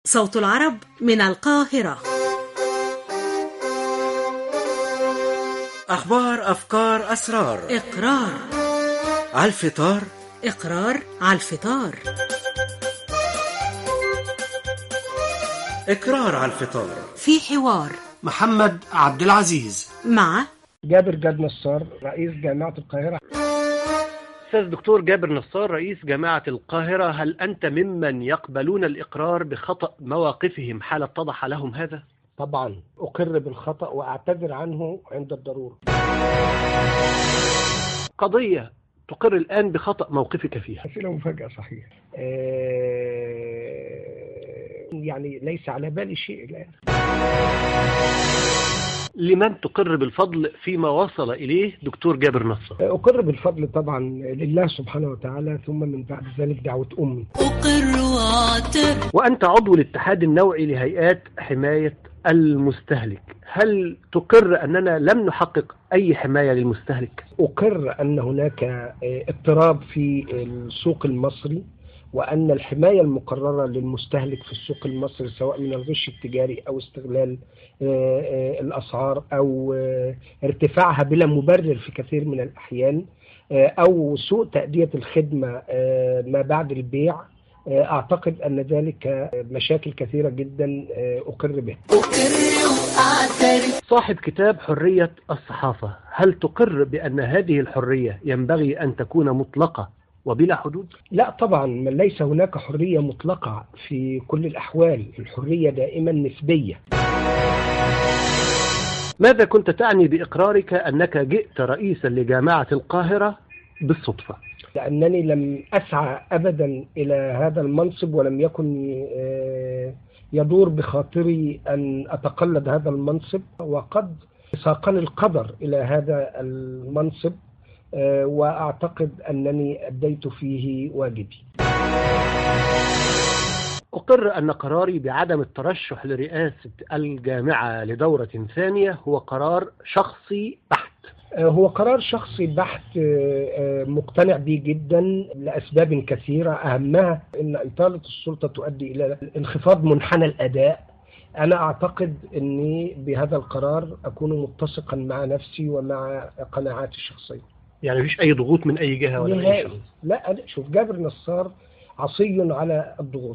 صوت العرب من القاهرة. أخبار، أفكار، أسرار. إقرار على الفطار. إقرار على الفطار. إقرار على الفطار. في حوار محمد عبد العزيز مع جابر جاد نصار رئيس جامعة القاهرة. أستاذ دكتور جابر نصار رئيس جامعة القاهرة، هل أنت ممن يقبلون الإقرار بخطأ مواقفهم حال اتضح لهم هذا؟ طبعا أقر بالخطأ وأعتذر عنه عند الضرورة. قضية تقر الآن بخطأ موقفك فيها. أسئلة مفاجأة صحيح. يعني ليس على بالي شيء الآن. لمن تقر بالفضل فيما وصل إليه دكتور جابر نصار؟ أقر بالفضل طبعا لله سبحانه وتعالى، ثم من بعد ذلك دعوة أمي. أقر وأعترف. وأنت عضو الاتحاد النوعي لهيئات حماية المستهلك، هل تقر أننا لم نحقق أي حماية للمستهلك؟ أقر أن هناك اضطراب في السوق المصري، وأن الحماية المقررة للمستهلك في السوق المصري سواء من الغش التجاري أو استغلال الأسعار أو ارتفاعها بلا مبرر في كثير من الأحيان أو سوء تأدية الخدمة ما بعد البيع، أعتقد أن ذلك مشاكل كثيرة جدا أقر بها. صاحب كتاب حرية الصحافة، هل تقر بأن هذه الحرية ينبغي أن تكون مطلقة وبلا حدود؟ لا طبعا، ليس هناك حرية مطلقة في كل الأحوال، الحرية دائما نسبية. ماذا كنت تعني بإقرارك أنك جئت رئيسا لجامعة القاهرة بالصدفة؟ لأنني لم أسعى أبدا إلى هذا المنصب، ولم يكن يدور بخاطري أن أتقلد هذا المنصب، وقد ساقني القدر إلى هذا المنصب، وأعتقد أنني أديت فيه واجبي. أقر أن قراري بعدم الترشح لرئاسة الجامعة لدورة ثانية هو قرار شخصي بحت. هو قرار شخصي بحت، مقتنع به جدا لأسباب كثيرة، أهمها أن إطالة السلطة تؤدي إلى انخفاض منحنى الأداء. أنا أعتقد أني بهذا القرار أكون متسقا مع نفسي ومع قناعاتي الشخصية. يعني مفيش أي ضغوط من أي جهة ولا من أي شخص؟ لا، شوف، جابر نصار عصي على الضغوط.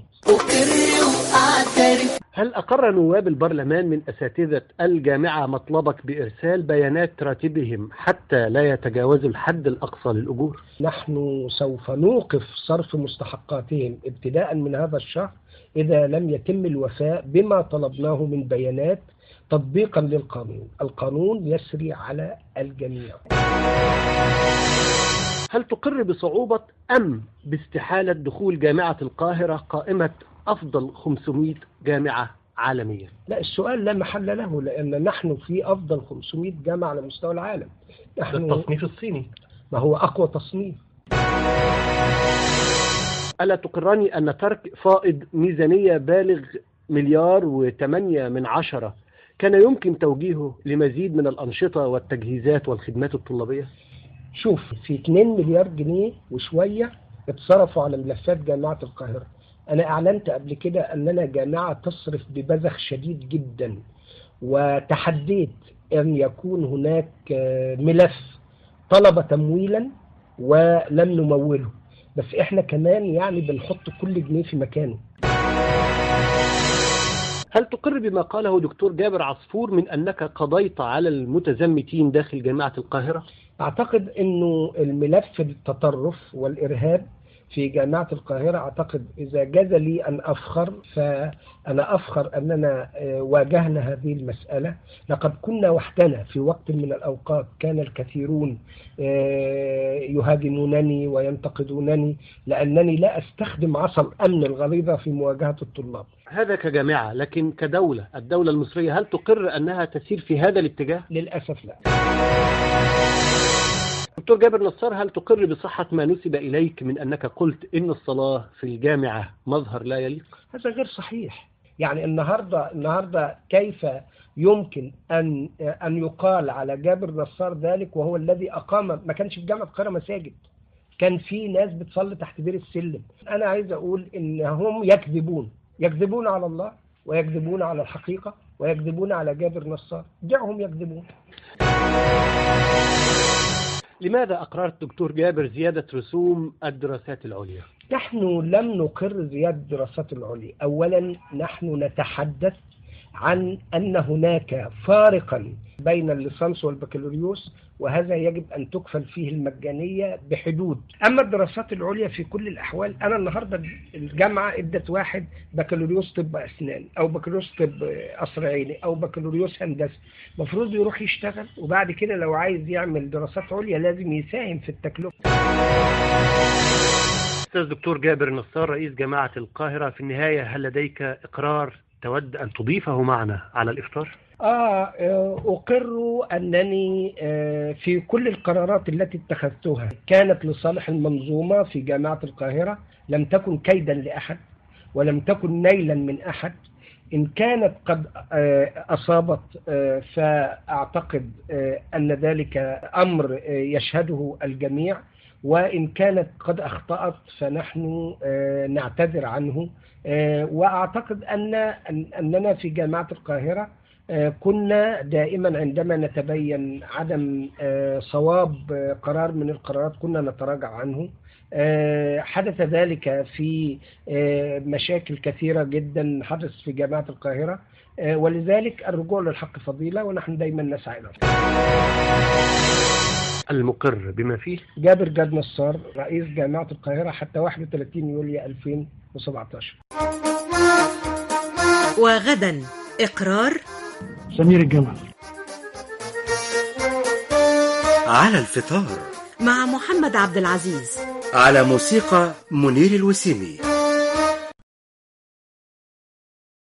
هل أقر نواب البرلمان من أساتذة الجامعة مطلبك بإرسال بيانات راتبهم حتى لا يتجاوزوا الحد الأقصى للأجور؟ نحن سوف نوقف صرف مستحقاتهم ابتداء من هذا الشهر إذا لم يتم الوفاء بما طلبناه من بيانات تطبيقا للقانون. القانون يسري على الجميع. هل تقر بصعوبة أم باستحالة دخول جامعة القاهرة قائمة أفضل 500 جامعة عالميا؟ لا، السؤال لا محل له، لأن نحن في أفضل 500 جامعة على مستوى العالم. نحن التصنيف الصيني، ما هو أقوى تصنيف. ألا تقرني أن ترك فائض ميزانية بالغ 1.8 كان يمكن توجيهه لمزيد من الأنشطة والتجهيزات والخدمات الطلابية؟ شوف، في 2 مليار جنيه وشوية اتصرفوا على ملفات جامعة القاهرة. أنا أعلنت قبل كده أننا جامعة تصرف ببذخ شديد جدا، وتحديت أن يكون هناك ملف طلب تمويلا ولم نموله، بس إحنا كمان يعني بنحط كل جنيه في مكانه. هل تقر بما قاله دكتور جابر عصفور من أنك قضيت على المتزمتين داخل جامعة القاهرة؟ أعتقد أنه الملف التطرف والإرهاب في جامعة القاهرة، أعتقد إذا جاز لي أن أفخر فأنا أفخر أننا واجهنا هذه المسألة. لقد كنا وحدنا في وقت من الأوقات، كان الكثيرون يهاجمونني وينتقدونني لأنني لا أستخدم عصا الأمن الغليظة في مواجهة الطلاب. هذا كجامعة، لكن كدولة، الدولة المصرية هل تقر أنها تسير في هذا الاتجاه؟ للأسف لا. دكتور جابر نصار، هل تقر بصحة ما نسب إليك من أنك قلت إن الصلاة في الجامعة مظهر لا يليق؟ هذا غير صحيح. يعني النهاردة كيف يمكن أن يقال على جابر نصار ذلك وهو الذي أقام، ما كانش في جامعة القاهرة مساجد، كان في ناس بتصلي تحت بير السلم. أنا عايز أقول إن هم يكذبون. يكذبون على الله ويكذبون على الحقيقة ويكذبون على جابر نصار. دعهم يكذبون. لماذا أقررت دكتور جابر زيادة رسوم الدراسات العليا؟ نحن لم نقر زيادة الدراسات العليا. أولا نحن نتحدث عن أن هناك فارقا بين الليسانس والبكالوريوس، وهذا يجب أن تكفل فيه المجانية بحدود. أما الدراسات العليا في كل الأحوال، أنا النهاردة الجامعة ادت واحد بكالوريوس طب أسنان أو بكالوريوس طب قصر عيني أو بكالوريوس هندسة، المفروض يروح يشتغل، وبعد كده لو عايز يعمل دراسات عليا لازم يساهم في التكلفة. أستاذ دكتور جابر نصار رئيس جامعة القاهرة، في النهاية هل لديك إقرار تود أن تضيفه معنا على الإفطار؟ أقر أنني في كل القرارات التي اتخذتها كانت لصالح المنظومة في جامعة القاهرة، لم تكن كيدا لأحد ولم تكن نيلا من أحد. إن كانت قد أصابت فأعتقد أن ذلك أمر يشهده الجميع، وإن كانت قد أخطأت فنحن نعتذر عنه. وأعتقد أننا في جامعة القاهرة كنا دائما عندما نتبين عدم صواب قرار من القرارات كنا نتراجع عنه. حدث ذلك في مشاكل كثيرة جدا حدث في جامعة القاهرة، ولذلك الرجوع للحق فضيلة، ونحن دائما نسعى إلى المقر بما فيه جابر جاد نصار رئيس جامعة القاهرة حتى 31 يوليو 2017. وغدا إقرار سمير الجمل على الفطار مع محمد عبد العزيز، على موسيقى منير الوسيمي.